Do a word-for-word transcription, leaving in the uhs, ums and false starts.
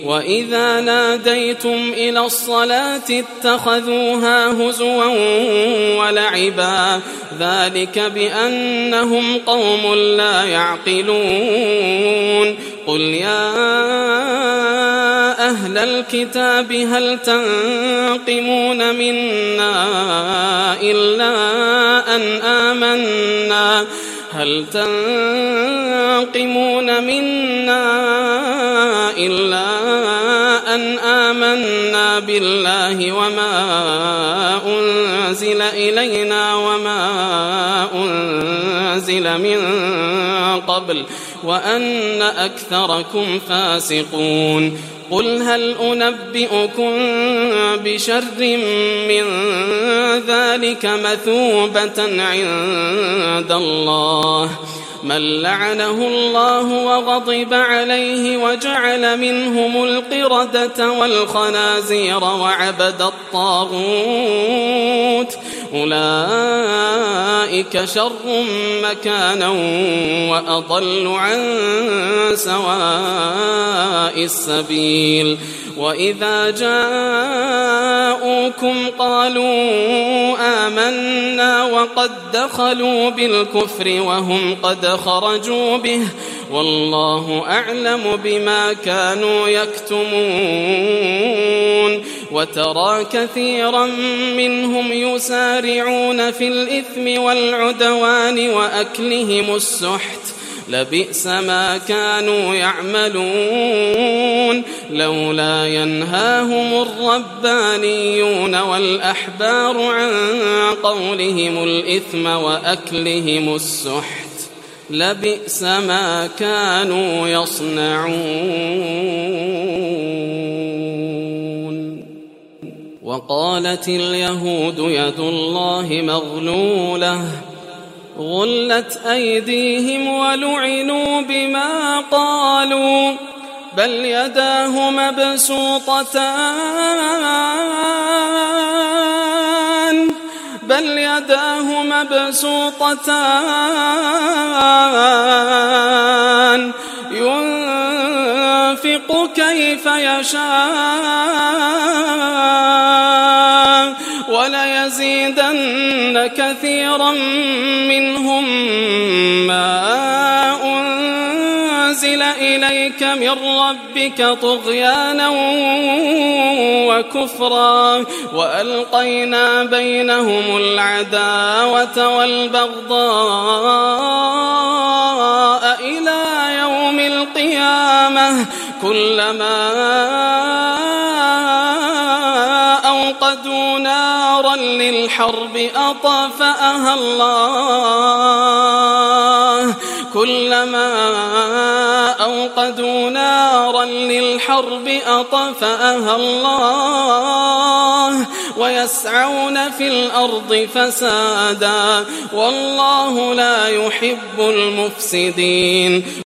وإذا ناديتم إلى الصلاة اتخذوها هزوا ولعبا ذلك بأنهم قوم لا يعقلون قل يا أهل الكتاب هل تنقمون منا إلا أن آمنا هل تنقمون منا إلا أن آمنا بالله وما أنزل إلينا وما أنزل من قبل وأن أكثركم فاسقون قل هل أنبئكم بشر من ذلك مثوبة عند الله من لعنه الله وغضب عليه وجعل منهم القردة والخنازير وعبد الطاغوت أولئك شر مكانا وأضل عن سواء السبيل وإذا جاءوكم قالوا آمنا وقد دخلوا بالكفر وهم قد خرجوا به والله أعلم بما كانوا يكتمون وترى كثيرا منهم يسارعون في الإثم والعدوان وأكلهم السحت لبئس ما كانوا يعملون لولا ينهاهم الربانيون والأحبار عن قولهم الإثم وأكلهم السحت لبئس ما كانوا يصنعون وقالت اليهود يد الله مغلولة غلت أيديهم ولعنوا بما قالوا بل يداه مبسوطتان بل يداه مبسوطتان ينفق كيف يشاء وليزيدن كثيرا منهم ما أنزل إليك من ربك طغيانا وكفرا وألقينا بينهم العداوة والبغضاء إلى يوم القيامة كلما أوقدوا نارا للحرب أطفأها الله كلما أوقدوا نارا للحرب أطفأها الله ويسعون في الأرض فسادا والله لا يحب المفسدين